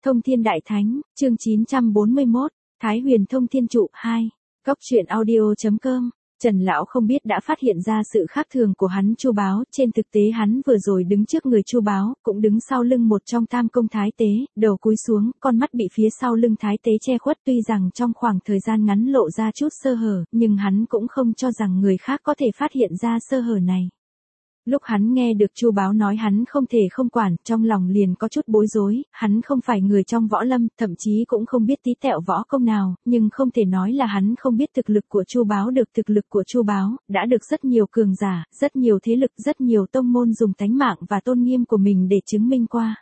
Thông Thiên Đại Thánh, chương 941, Thái Huyền Thông Thiên Trụ 2, Cốc truyện audio.com. Trần Lão không biết đã phát hiện ra sự khác thường của hắn Chu Báo, trên thực tế hắn vừa rồi đứng trước người Chu Báo, cũng đứng sau lưng một trong tam công thái tế, đầu cúi xuống, con mắt bị phía sau lưng thái tế che khuất, tuy rằng trong khoảng thời gian ngắn lộ ra chút sơ hở, nhưng hắn cũng không cho rằng người khác có thể phát hiện ra sơ hở này. Lúc hắn nghe được Chu Báo nói hắn không thể không quản, trong lòng liền có chút bối rối, hắn không phải người trong võ lâm, thậm chí cũng không biết tí tẹo võ công nào, nhưng không thể nói là hắn không biết thực lực của Chu Báo được. Thực lực của Chu Báo đã được rất nhiều cường giả, rất nhiều thế lực, rất nhiều tông môn dùng tánh mạng và tôn nghiêm của mình để chứng minh qua.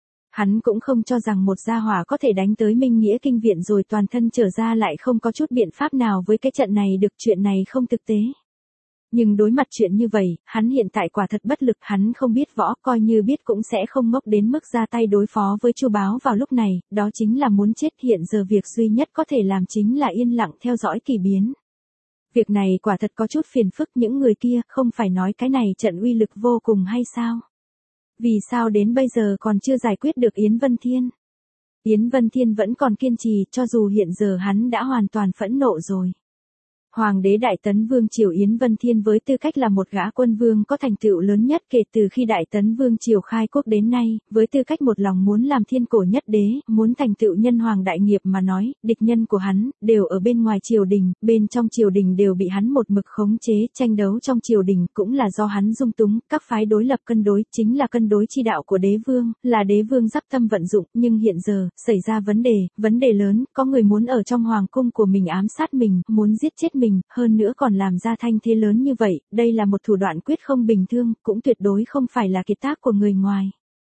Hắn cũng không cho rằng một gia hỏa có thể đánh tới Minh Nghĩa Kinh Viện rồi toàn thân trở ra lại không có chút biện pháp nào với cái trận này được, chuyện này không thực tế. Nhưng đối mặt chuyện như vậy, hắn hiện tại quả thật bất lực, hắn không biết võ, coi như biết cũng sẽ không ngốc đến mức ra tay đối phó với Chu Báo vào lúc này, đó chính là muốn chết. Hiện giờ việc duy nhất có thể làm chính là yên lặng theo dõi kỳ biến. Việc này quả thật có chút phiền phức, những người kia không phải nói cái này trận uy lực vô cùng hay sao? Vì sao đến bây giờ còn chưa giải quyết được Yến Vân Thiên? Yến Vân Thiên vẫn còn kiên trì, cho dù hiện giờ hắn đã hoàn toàn phẫn nộ rồi. Hoàng đế Đại Tấn Vương triều Yến Vân Thiên với tư cách là một gã quân vương có thành tựu lớn nhất kể từ khi Đại Tấn Vương triều khai quốc đến nay, với tư cách một lòng muốn làm thiên cổ nhất đế, muốn thành tựu nhân hoàng đại nghiệp mà nói, địch nhân của hắn đều ở bên ngoài triều đình, bên trong triều đình đều bị hắn một mực khống chế, tranh đấu trong triều đình cũng là do hắn dung túng, các phái đối lập cân đối, chính là cân đối chi đạo của đế vương, là đế vương dắp tâm vận dụng, nhưng hiện giờ xảy ra vấn đề lớn, có người muốn ở trong hoàng cung của mình ám sát mình, muốn giết chết mình, hơn nữa còn làm ra thanh thế lớn như vậy, đây là một thủ đoạn quyết không bình thường, cũng tuyệt đối không phải là kiệt tác của người ngoài.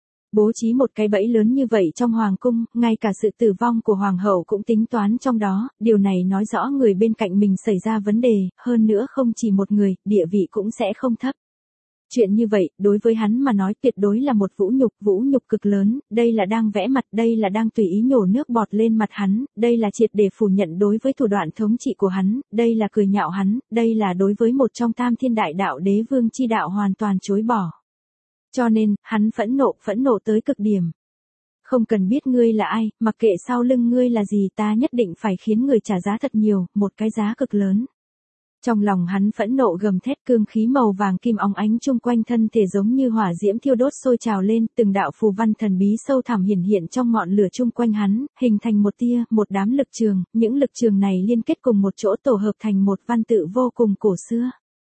Bố trí một cái bẫy lớn như vậy trong hoàng cung, ngay cả sự tử vong của hoàng hậu cũng tính toán trong đó, điều này nói rõ người bên cạnh mình xảy ra vấn đề, hơn nữa không chỉ một người, địa vị cũng sẽ không thấp. Chuyện như vậy, đối với hắn mà nói tuyệt đối là một vũ nhục cực lớn, đây là đang vẽ mặt, đây là đang tùy ý nhổ nước bọt lên mặt hắn, đây là triệt để phủ nhận đối với thủ đoạn thống trị của hắn, đây là cười nhạo hắn, đây là đối với một trong tam thiên đại đạo đế vương chi đạo hoàn toàn chối bỏ. Cho nên, hắn phẫn nộ tới cực điểm. Không cần biết ngươi là ai, mặc kệ sau lưng ngươi là gì, ta nhất định phải khiến người trả giá thật nhiều, một cái giá cực lớn. Trong lòng hắn phẫn nộ gầm thét, cương khí màu vàng kim óng ánh chung quanh thân thể giống như hỏa diễm thiêu đốt sôi trào lên, từng đạo phù văn thần bí sâu thẳm hiển hiện trong ngọn lửa chung quanh hắn, hình thành một tia, một đám lực trường, những lực trường này liên kết cùng một chỗ tổ hợp thành một văn tự vô cùng cổ xưa.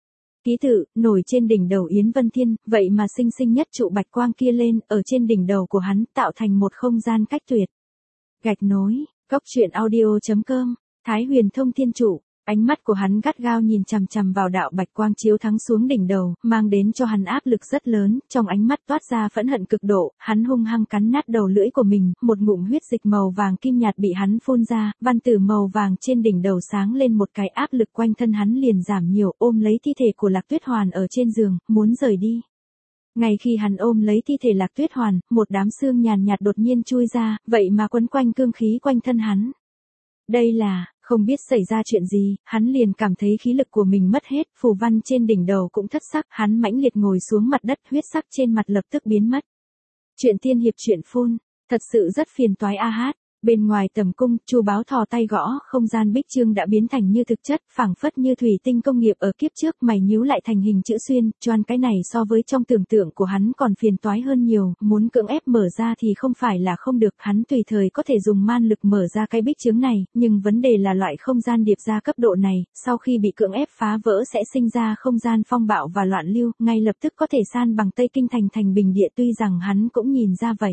Ký tự, nổi trên đỉnh đầu Yến Vân Thiên, vậy mà sinh sinh nhất trụ bạch quang kia lên, ở trên đỉnh đầu của hắn, tạo thành một không gian cách tuyệt. Gạch nối, Cốc truyện audio.com, Thái Huyền Thông Thiên Trụ. Ánh mắt của hắn gắt gao nhìn chằm chằm vào đạo bạch quang chiếu thắng xuống đỉnh đầu, mang đến cho hắn áp lực rất lớn, trong ánh mắt toát ra phẫn hận cực độ, hắn hung hăng cắn nát đầu lưỡi của mình, một ngụm huyết dịch màu vàng kim nhạt bị hắn phun ra, văn tử màu vàng trên đỉnh đầu sáng lên một cái, áp lực quanh thân hắn liền giảm nhiều, ôm lấy thi thể của Lạc Tuyết Hoàn ở trên giường, muốn rời đi. Ngay khi hắn ôm lấy thi thể Lạc Tuyết Hoàn, một đám xương nhàn nhạt đột nhiên chui ra, vậy mà quấn quanh cương khí quanh thân hắn. Đây là, không biết xảy ra chuyện gì, hắn liền cảm thấy khí lực của mình mất hết, phù văn trên đỉnh đầu cũng thất sắc, hắn mãnh liệt ngồi xuống mặt đất, huyết sắc trên mặt lập tức biến mất. Chuyện tiên hiệp truyện phun, thật sự rất phiền toái a hát. Bên ngoài tầm cung, Chu Báo thò tay gõ, không gian bích chương đã biến thành như thực chất, phảng phất như thủy tinh công nghiệp ở kiếp trước, mày nhíu lại thành hình chữ xuyên, choan cái này so với trong tưởng tượng của hắn còn phiền toái hơn nhiều, muốn cưỡng ép mở ra thì không phải là không được, hắn tùy thời có thể dùng man lực mở ra cái bích chương này, nhưng vấn đề là loại không gian điệp ra cấp độ này, sau khi bị cưỡng ép phá vỡ sẽ sinh ra không gian phong bạo và loạn lưu, ngay lập tức có thể san bằng Tây Kinh thành thành bình địa, tuy rằng hắn cũng nhìn ra vậy.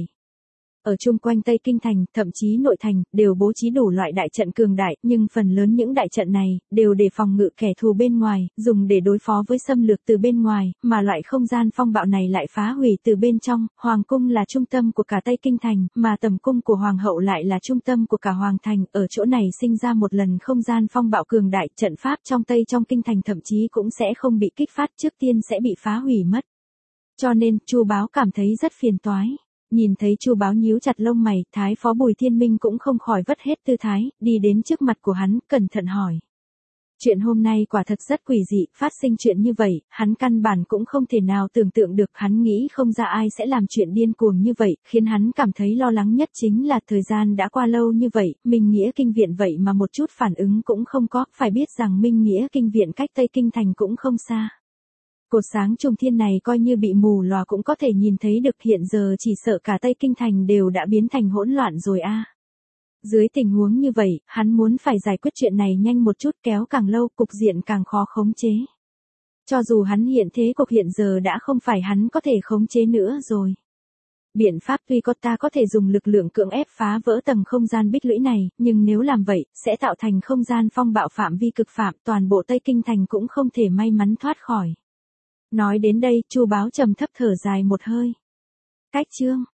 Ở chung quanh Tây Kinh thành, thậm chí nội thành, đều bố trí đủ loại đại trận cường đại, nhưng phần lớn những đại trận này, đều để phòng ngự kẻ thù bên ngoài, dùng để đối phó với xâm lược từ bên ngoài, mà loại không gian phong bạo này lại phá hủy từ bên trong. Hoàng cung là trung tâm của cả Tây Kinh thành, mà tầm cung của Hoàng hậu lại là trung tâm của cả Hoàng thành, ở chỗ này sinh ra một lần không gian phong bạo cường đại, trận pháp trong trong Kinh thành thậm chí cũng sẽ không bị kích phát, trước tiên sẽ bị phá hủy mất. Cho nên, Chu Báo cảm thấy rất phiền toái. Nhìn thấy Chu Báo nhíu chặt lông mày, Thái phó Bùi Thiên Minh cũng không khỏi vất hết tư thái, đi đến trước mặt của hắn, cẩn thận hỏi. Chuyện hôm nay quả thật rất quỷ dị, phát sinh chuyện như vậy, hắn căn bản cũng không thể nào tưởng tượng được, hắn nghĩ không ra ai sẽ làm chuyện điên cuồng như vậy, khiến hắn cảm thấy lo lắng nhất chính là thời gian đã qua lâu như vậy, Minh Nghĩa Kinh Viện vậy mà một chút phản ứng cũng không có, phải biết rằng Minh Nghĩa Kinh Viện cách Tây Kinh Thành cũng không xa. Cột sáng trùng thiên này coi như bị mù lòa cũng có thể nhìn thấy được, hiện giờ chỉ sợ cả Tây Kinh Thành đều đã biến thành hỗn loạn rồi a. Dưới tình huống như vậy, hắn muốn phải giải quyết chuyện này nhanh một chút, kéo càng lâu, cục diện càng khó khống chế. Cho dù hắn hiện thế cục hiện giờ đã không phải hắn có thể khống chế nữa rồi. Biện pháp tuy có, ta có thể dùng lực lượng cưỡng ép phá vỡ tầng không gian bích lũy này, nhưng nếu làm vậy, sẽ tạo thành không gian phong bạo phạm vi cực phạm, toàn bộ Tây Kinh Thành cũng không thể may mắn thoát khỏi. Nói đến đây, Chu Báo trầm thấp thở dài một hơi. Cách chương